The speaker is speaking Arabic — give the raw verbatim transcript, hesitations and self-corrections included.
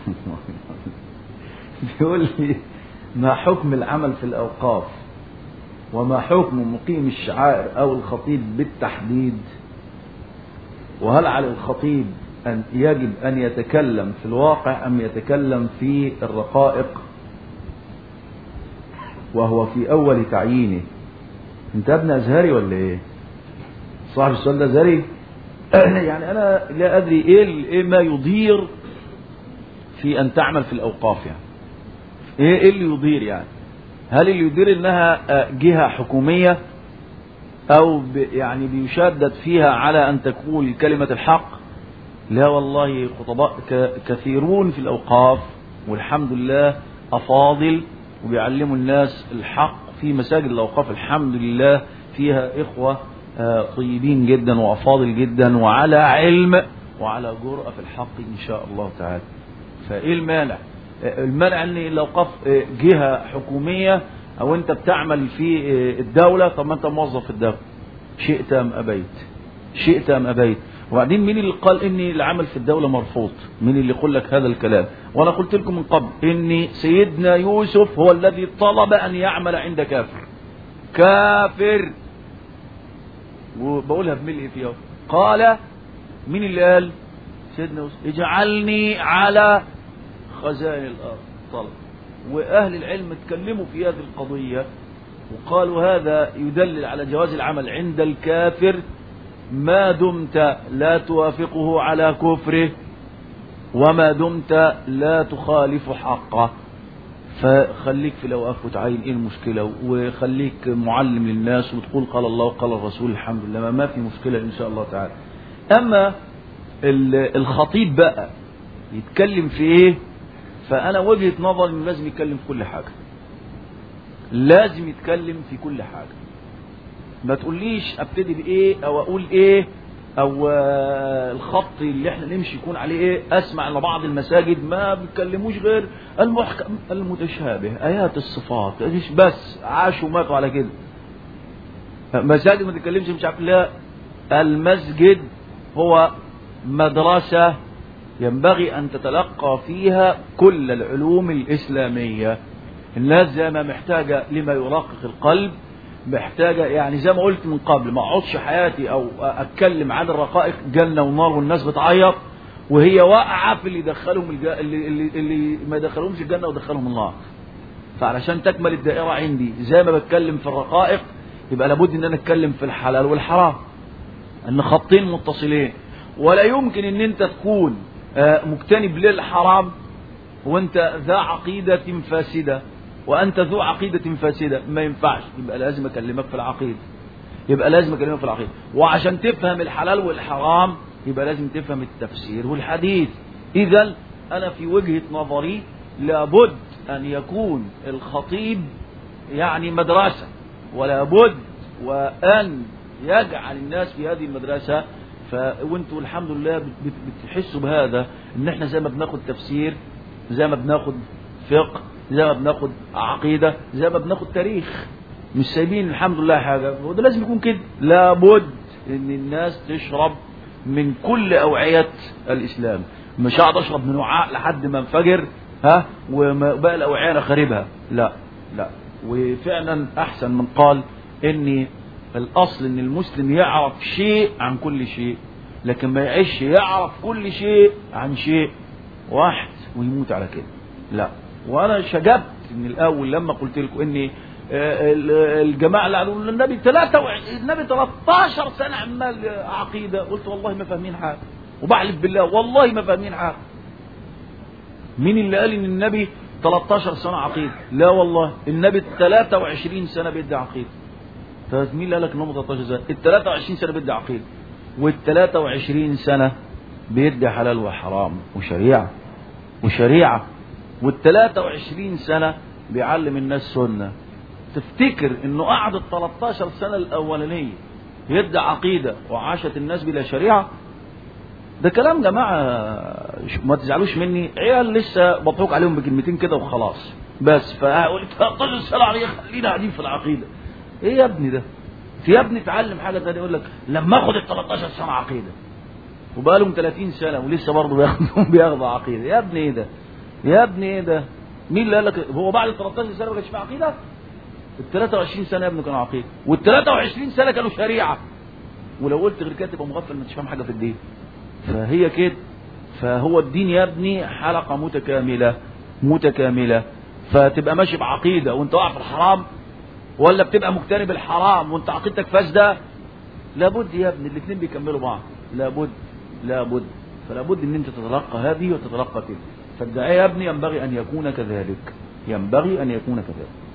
بيقول لي ما حكم العمل في الأوقاف، وما حكم مقيم الشعائر أو الخطيب بالتحديد، وهل على الخطيب أن يجب أن يتكلم في الواقع أم يتكلم في الرقائق وهو في أول تعيينه؟ أنت ابن أزهري ولا إيه؟ صاحب السؤال ده أزهري؟ يعني أنا لا أدري إيه ما يضير في أن تعمل في الأوقاف، يعني إيه اللي يضير؟ يعني هل اللي يضير إنها جهة حكومية أو يعني بيشدد فيها على أن تقول كلمة الحق؟ لا والله، خطباء كثيرون في الأوقاف والحمد لله أفاضل وبيعلموا الناس الحق في مساجد الأوقاف، الحمد لله فيها إخوة طيبين جدا وأفاضل جدا وعلى علم وعلى جرأة في الحق إن شاء الله تعالى. فإيه المانع؟ المانع أن الأوقاف جهة حكومية أو أنت بتعمل في الدولة. طب ما أنت موظف في الدولة، شئت أم أبيت، شئت أم أبيت. وبعدين مين اللي قال ان العمل في الدولة مرفوض؟ مين اللي يقول لك هذا الكلام؟ وانا قلت لكم من قبل ان سيدنا يوسف هو الذي طلب ان يعمل عند كافر، كافر، وبقولها بملء فيه. قال مين اللي قال؟ سيدنا يوسف اجعلني على خزائن الارض. طلب، واهل العلم اتكلموا في هذه القضية وقالوا هذا يدلل على جواز العمل عند الكافر ما دمت لا توافقه على كفره وما دمت لا تخالف حقه. فخليك في الأوقاف وتعين ايه المشكلة، وخليك معلم للناس وتقول قال الله وقال الرسول، الحمد لله ما في مشكلة إن شاء الله تعالى. أما الخطيب بقى يتكلم في ايه؟ فأنا وجهة نظري إنه لازم يتكلم في كل حاجة، لازم يتكلم في كل حاجة. ما تقوليش ابتدي بايه او اقول ايه او الخط اللي احنا نمشي يكون عليه ايه. اسمع ان بعض المساجد ما بيتكلموش غير المحكم المتشابه، ايات الصفات بس، عاشوا وماتوا على كده. مساجد ما تتكلمش مش عارف. لا، المسجد هو مدرسة ينبغي ان تتلقى فيها كل العلوم الاسلامية. الناس زي ما محتاجة لما يرقق القلب، محتاجة يعني زي ما قلت من قبل، ما اقعدش حياتي او اتكلم عن الرقائق جنة ونار والناس بتعيط وهي واقعة في اللي دخلهم الج... اللي, اللي, اللي ما دخلهمش الجنة ودخلهم النار. فعلشان تكمل الدائرة عندي زي ما بتكلم في الرقائق، يبقى لابد ان انا اتكلم في الحلال والحرام، ان خطين متصلين. ولا يمكن ان انت تكون مجتنب للحرام وانت ذا عقيدة فاسدة، وأنت ذو عقيدة فاسدة، ما ينفعش. يبقى لازم أكلمك في العقيدة، يبقى لازم أكلمك في العقيدة. وعشان تفهم الحلال والحرام يبقى لازم تفهم التفسير والحديث. إذن أنا في وجهة نظري لابد أن يكون الخطيب يعني مدرسة، ولابد وأن يجعل الناس في هذه المدرسة. وانتوا الحمد لله بتحسوا بهذا، ان احنا زي ما بناخد تفسير، زي ما بناخد فقه، زي ما بناخد عقيدة، زي ما بناخد تاريخ، مش سايبين الحمد لله حاجة. وده لازم يكون كده. لابد ان الناس تشرب من كل أوعية الإسلام. مش هقعد أشرب من وعاء لحد ما انفجر ها وبقى الأوعية أنا خاربها. لا لا. وفعلا أحسن من قال إن الأصل إن المسلم يعرف شيء عن كل شيء، لكن ما يعيش يعرف كل شيء عن شيء واحد ويموت على كده. لا. وانا شجبت من الاول لما قلت لكم ان الجماعه اللي قالوا النبي ثلاثة النبي ثلاثة عشر سنه عمال عقيده، قلت والله ما فاهمين حاجه، وبحلف بالله والله ما فاهمين حاجه. مين اللي قال ان النبي ثلاثة عشر سنه عقيده؟ لا والله، النبي ثلاثة وعشرين سنه بيدي عقيده. طيب مين اللي قال لك انهم ثلاثة عشر سنه؟ ال ثلاثة وعشرين سنه بيدي عقيده، وال ثلاثة وعشرين سنه بيدي حلال وحرام وشريعه وشريعه، والثلاثة وعشرين سنة بيعلم الناس سنة. تفتكر انه قعد الثلاثة عشر سنة الاولانية يدعي عقيدة وعاشت الناس بلا شريعة؟ ده كلام جماعة ما تزعلوش مني، عيال لسه بطوق عليهم بكلمتين كده وخلاص بس. فقلت ثلاثة عشر سنة عليه خلينا قاعدين في العقيدة. ايه يا ابني ده؟ يا ابني اتعلم حاجة تانية. يقول لك لما اخد ال ثلاثة عشر سنة عقيدة، وبقى لهم ثلاثين سنة ولسه برضه بياخدوا بياخدوا عقيدة. يا ابني ايه ده؟ يا ابني ايه ده؟ مين اللي قال لك؟ هو بعد ال تلتاشر سنه ما كانش في عقيده؟ ال تلاتة وعشرين سنه يا ابني كانوا عقيده، وال تلاتة وعشرين سنه كانوا شريعه. ولو قلت غير كده تبقى مغفل، ما انتش فاهم حاجه في الدين. فهي كده. فهو الدين يا ابني حلقه متكامله متكامله. فتبقى ماشي بعقيده وانت واقع في الحرام، ولا بتبقى مجتنب الحرام وانت عقيدتك فاسده؟ لابد يا ابني الاثنين بيكملوا بعض، لابد لابد. فلابد ان انت تتلقى هذه وتتلقى تلك. فالداعية يا ابني ينبغي ان يكون كذلك، ينبغي ان يكون كذلك.